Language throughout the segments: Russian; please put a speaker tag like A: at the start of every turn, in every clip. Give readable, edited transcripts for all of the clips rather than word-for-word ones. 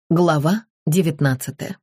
A: Глава 19.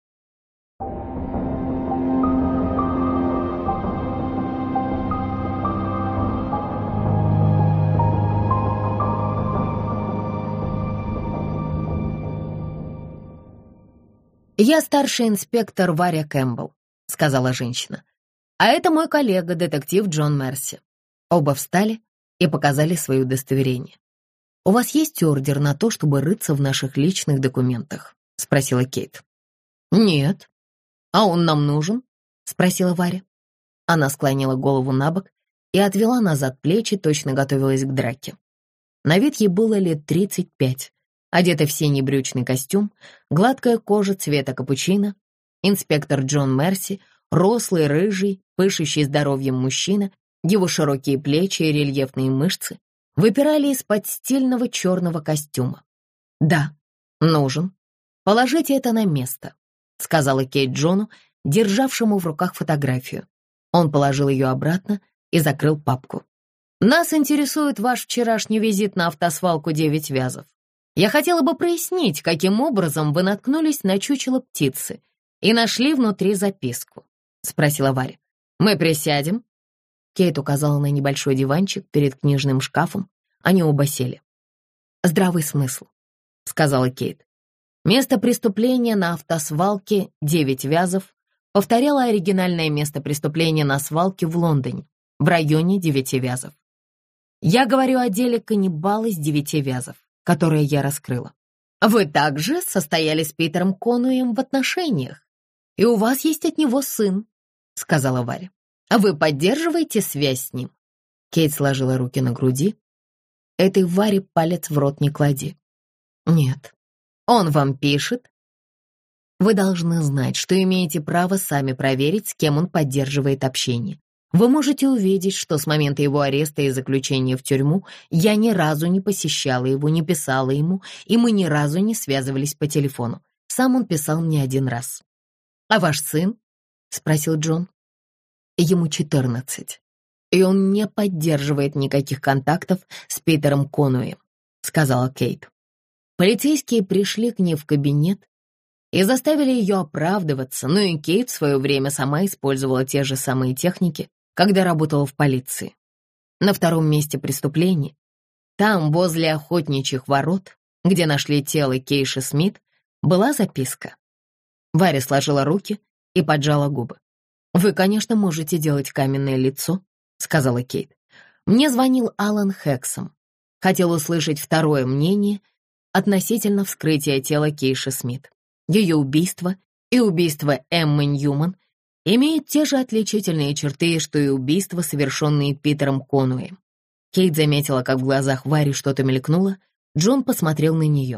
A: «Я старший инспектор Варя Кэмпбелл», — сказала женщина. «А это мой коллега, детектив Джон Мерси». Оба встали и показали свои удостоверения. «У вас есть ордер на то, чтобы рыться в наших личных документах?» — спросила Кейт. «Нет». «А он нам нужен?» — спросила Варя. Она склонила голову на бок и отвела назад плечи, точно готовилась к драке. На вид ей было лет 35, одета в синий брючный костюм, гладкая кожа цвета капучино. Инспектор Джон Мерси, рослый, рыжий, пышущий здоровьем мужчина, его широкие плечи и рельефные мышцы выпирали из-под стильного черного костюма. «Да, нужен. Положите это на место», — сказала Кейт Джону, державшему в руках фотографию. Он положил ее обратно и закрыл папку. «Нас интересует ваш вчерашний визит на автосвалку 9 Вязов. Я хотела бы прояснить, каким образом вы наткнулись на чучело птицы и нашли внутри записку», — спросила Варя. «Мы присядем?» Кейт указала на небольшой диванчик перед книжным шкафом. Они оба сели. «Здравый смысл», — сказала Кейт. Место преступления на автосвалке 9 Вязов повторяло оригинальное место преступления на свалке в Лондоне, в районе 9 Вязов. Я говорю о деле каннибала с 9 Вязов, которое я раскрыла. Вы также состояли с Питером Конуэем в отношениях, и у вас есть от него сын, — сказала Варя. Вы поддерживаете связь с ним?» Кейт сложила руки на груди. «Этой Варе палец в рот не клади». «Нет». «Он вам пишет?» «Вы должны знать, что имеете право сами проверить, с кем он поддерживает общение. Вы можете увидеть, что с момента его ареста и заключения в тюрьму я ни разу не посещала его, не писала ему, и мы ни разу не связывались по телефону. Сам он писал мне один раз». «А ваш сын?» — спросил Джон. «Ему 14, и он не поддерживает никаких контактов с Питером Конуэем», — сказала Кейт. Полицейские пришли к ней в кабинет и заставили ее оправдываться, но и Кейт в свое время сама использовала те же самые техники, когда работала в полиции. На втором месте преступления, там, возле охотничьих ворот, где нашли тело Кейши Смит, была записка. Варя сложила руки и поджала губы. «Вы, конечно, можете делать каменное лицо», — сказала Кейт. «Мне звонил Алан Хэксом. Хотел услышать второе мнение относительно вскрытия тела Кейши Смит. Ее убийство и убийство Эммы Ньюман имеют те же отличительные черты, что и убийства, совершенные Питером Конуэем». Кейт заметила, как в глазах Вари что-то мелькнуло. Джон посмотрел на нее.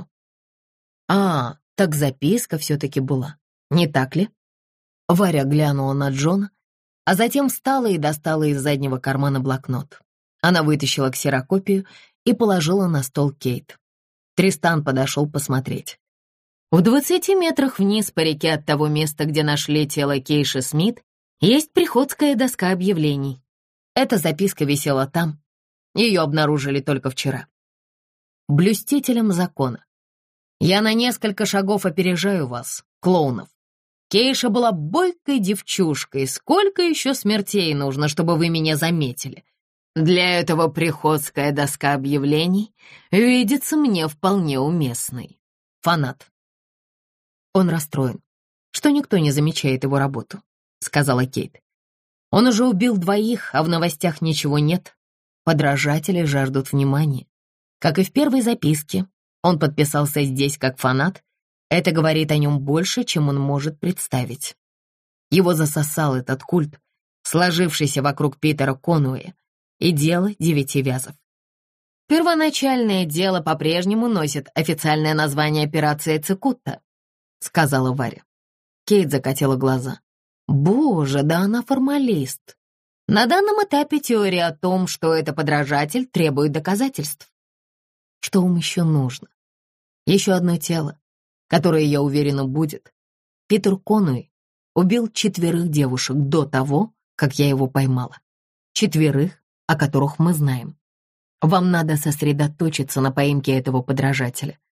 A: «А, так записка все-таки была, не так ли?» Варя глянула на Джона, а затем встала и достала из заднего кармана блокнот. Она вытащила ксерокопию и положила на стол Кейт. Тристан подошел посмотреть. В 20 метрах вниз по реке от того места, где нашли тело Кейши Смит, есть приходская доска объявлений. Эта записка висела там. Ее обнаружили только вчера. Блюстителям закона. Я на несколько шагов опережаю вас, клоунов. Кейша была бойкой девчушкой. Сколько еще смертей нужно, чтобы вы меня заметили? Для этого приходская доска объявлений видится мне вполне уместной. Фанат. Он расстроен, что никто не замечает его работу, сказала Кейт. Он уже убил 2, а в новостях ничего нет. Подражатели жаждут внимания. Как и в первой записке, он подписался здесь как фанат. Это говорит о нем больше, чем он может представить. Его засосал этот культ, сложившийся вокруг Питера Конуэя, и дело 9 Вязов. Первоначальное дело по-прежнему носит официальное название «Операция Цикутта», сказала Варя. Кейт закатила глаза. Боже, да она формалист. На данном этапе теория о том, что это подражатель, требует доказательств. Что вам еще нужно? Еще одно тело, которое, я уверена, будет. Питер Конуэй убил 4 девушек до того, как я его поймала. 4, о которых мы знаем. Вам надо сосредоточиться на поимке этого подражателя.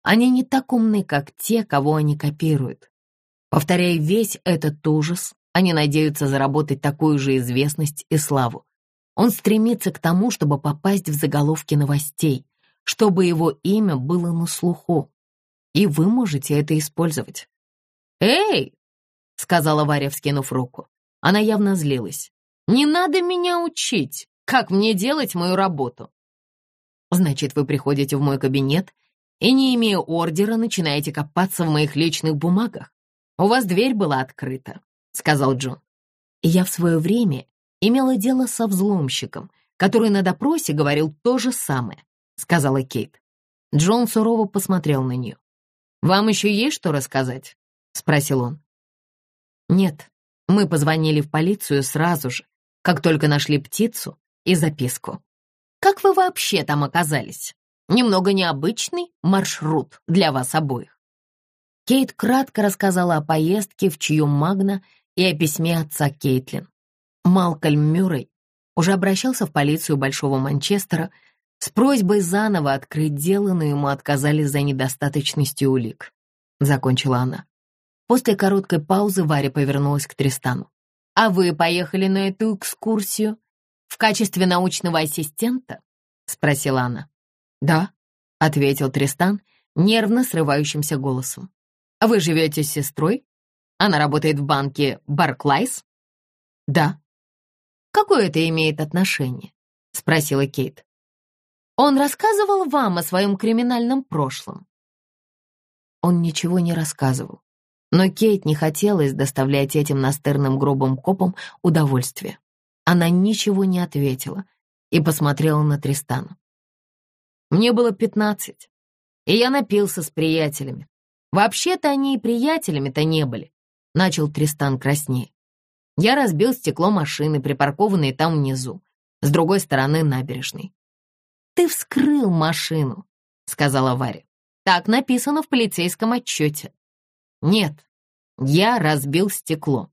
A: Они не так умны, как те, кого они копируют. Повторяя весь этот ужас, они надеются заработать такую же известность и славу. Он стремится к тому, чтобы попасть в заголовки новостей, чтобы его имя было на слуху. И вы можете это использовать. «Эй!» — сказала Варя, вскинув руку. Она явно злилась. «Не надо меня учить, как мне делать мою работу». «Значит, вы приходите в мой кабинет и, не имея ордера, начинаете копаться в моих личных бумагах. У вас дверь была открыта», — сказал Джон. «Я в свое время имела дело со взломщиком, который на допросе говорил то же самое», — сказала Кейт. Джон сурово посмотрел на нее. «Вам еще есть что рассказать?» — спросил он. «Нет, мы позвонили в полицию сразу же, как только нашли птицу и записку. Как вы вообще там оказались? Немного необычный маршрут для вас обоих». Кейт кратко рассказала о поездке в Чью-Магна и о письме отца Кейтлин. Малкольм Мюррей уже обращался в полицию Большого Манчестера с просьбой заново открыть дело, но ему отказали за недостаточностью улик. Закончила она. После короткой паузы Варя повернулась к Тристану. «А вы поехали на эту экскурсию в качестве научного ассистента?» — спросила она. «Да», — ответил Тристан нервно срывающимся голосом. «А вы живете с сестрой? Она работает в банке Барклайс?» «Да». «Какое это имеет отношение?» — спросила Кейт. «Он рассказывал вам о своем криминальном прошлом?» Он ничего не рассказывал, но Кейт не хотелось доставлять этим настырным грубым копам удовольствие. Она ничего не ответила и посмотрела на Тристана. «Мне было 15, и я напился с приятелями. Вообще-то они и приятелями-то не были», — начал Тристан краснее. «Я разбил стекло машины, припаркованной там внизу, с другой стороны набережной». «Ты вскрыл машину», — сказала Варя. «Так написано в полицейском отчете». «Нет, я разбил стекло».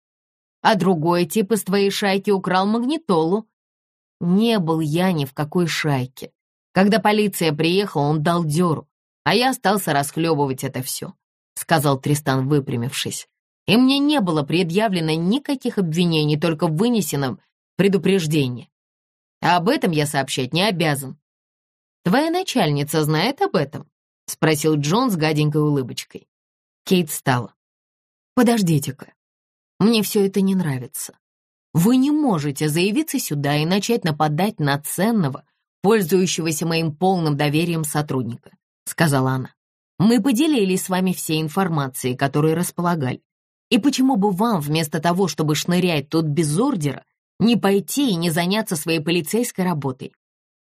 A: «А другой тип из твоей шайки украл магнитолу». «Не был я ни в какой шайке. Когда полиция приехала, он дал дёру, а я остался расхлебывать это все», — сказал Тристан, выпрямившись. «И мне не было предъявлено никаких обвинений, только вынесено предупреждение. А об этом я сообщать не обязан». «Твоя начальница знает об этом?» — спросил Джон с гаденькой улыбочкой. Кейт встала. «Подождите-ка, мне все это не нравится. Вы не можете заявиться сюда и начать нападать на ценного, пользующегося моим полным доверием сотрудника», — сказала она. «Мы поделились с вами всей информацией, которой располагали. И почему бы вам, вместо того, чтобы шнырять тут без ордера, не пойти и не заняться своей полицейской работой?»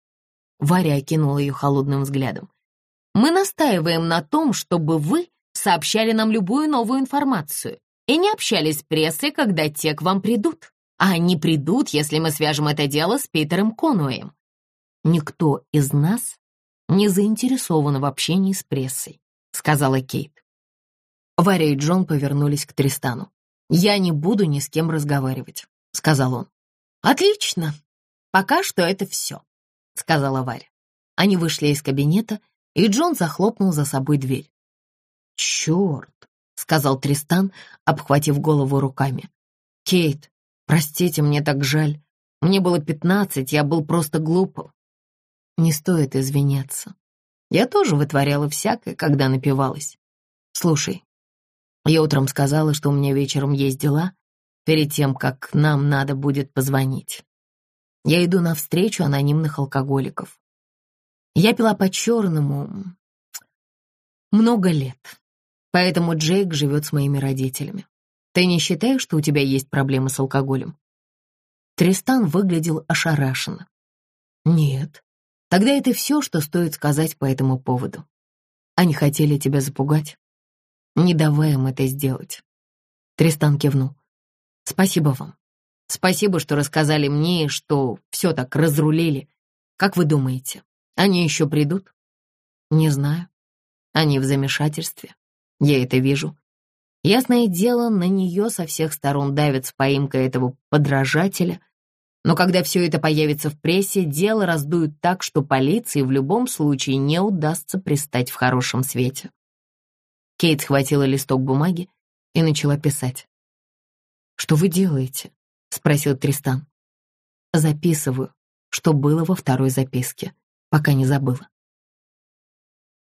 A: Варя окинула ее холодным взглядом. «Мы настаиваем на том, чтобы вы сообщали нам любую новую информацию и не общались с прессой, когда те к вам придут. А они придут, если мы свяжем это дело с Питером Конуэем. Никто из нас не заинтересован в общении с прессой», — сказала Кейт. Варя и Джон повернулись к Тристану. «Я не буду ни с кем разговаривать», — сказал он. «Отлично. Пока что это все», — сказала Варя. Они вышли из кабинета, и Джон захлопнул за собой дверь. «Черт», — сказал Тристан, обхватив голову руками. «Кейт, простите, мне так жаль. Мне было 15, я был просто глупым». «Не стоит извиняться. Я тоже вытворяла всякое, когда напивалась. Слушай, я утром сказала, что у меня вечером есть дела, перед тем, как нам надо будет позвонить. Я иду на встречу анонимных алкоголиков. Я пила по-черному много лет, поэтому Джейк живет с моими родителями. Ты не считаешь, что у тебя есть проблемы с алкоголем?» Тристан выглядел ошарашенно. «Нет. Тогда это все, что стоит сказать по этому поводу. Они хотели тебя запугать. Не давай им это сделать». Тристан кивнул. «Спасибо вам. Спасибо, что рассказали мне, что все так разрулили. Как вы думаете, они еще придут?» «Не знаю. Они в замешательстве. Я это вижу. Ясное дело, на нее со всех сторон давит с поимкой этого подражателя. Но когда все это появится в прессе, дело раздуют так, что полиции в любом случае не удастся пристать в хорошем свете». Кейт схватила листок бумаги и начала писать. «Что вы делаете?» — спросил Тристан. «Записываю, что было во второй записке, пока не забыла».